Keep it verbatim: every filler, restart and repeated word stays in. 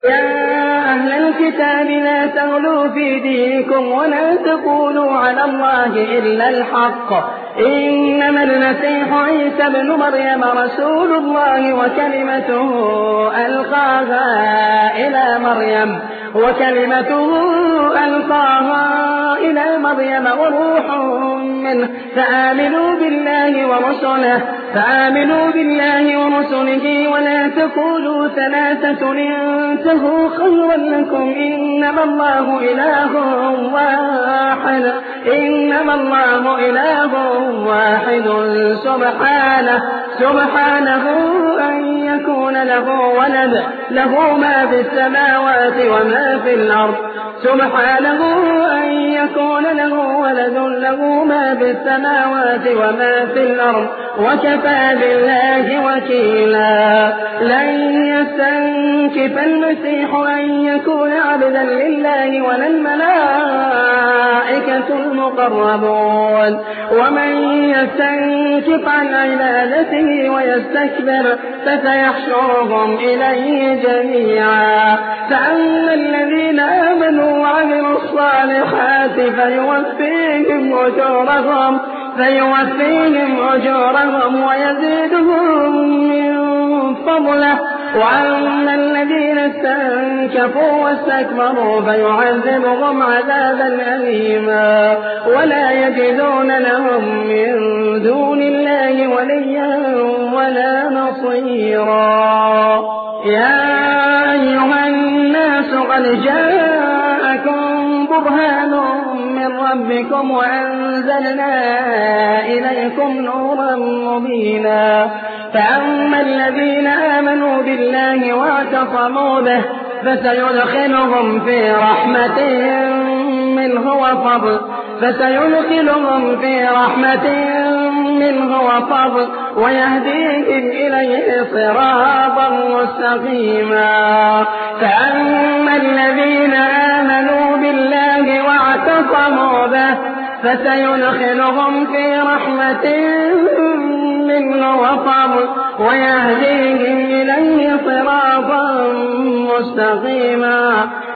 يا أهل الكتاب لا تغلوا في دينكم ولا تقولوا على الله إلا الحق إنما المسيح عيسى ابن مريم رسول الله وكلمته ألقاها إلى مريم وكلمته ألقاها إلى مريم وروح منه فآمنوا بالله ورسله فآمنوا بالله ورسله ولا تقولوا ثلاثة انتهوا خيرا لكم إنما الله إله واحد إنما الله إله واحد سبحانه سبحانه أن يكون له ولد له ما في السماوات وما في الأرض سبحانه أن يكون له ولد له ما في السماوات وما في الأرض وكفى بالله وكيلا لن يستنكف المسيح أن يكون عبدا لله ولا الملائكة المقربون ومن يستنكف عن عبادته ويستكبر فسيحشرهم إليه جميعا فأما الذين آمنوا وعملوا الصالحات فيوفيهم أجورهم فيوفيهم أجورهم ويزيدهم من فضله وأما الذين استنكفوا واستكبروا فيعذبهم عذابا أليما ولا يجدون لهم من دون الله وليا ولا نصيرا يا أيها الناس قد جاءكم برهان من ربكم وأنزلنا إليكم نورا مبينا فأما الذين آمنوا بالله واعتصموا به فسيدخلهم في رحمة منه وفضل فسيدخلهم في رحمة منه وفضل ويهديهم إليه صراطا مستقيما فأما الذين آمنوا بالله واعتصموا به فسيدخلهم في رحمة منه وفضل ويهديهم إليه صراطا مستقيما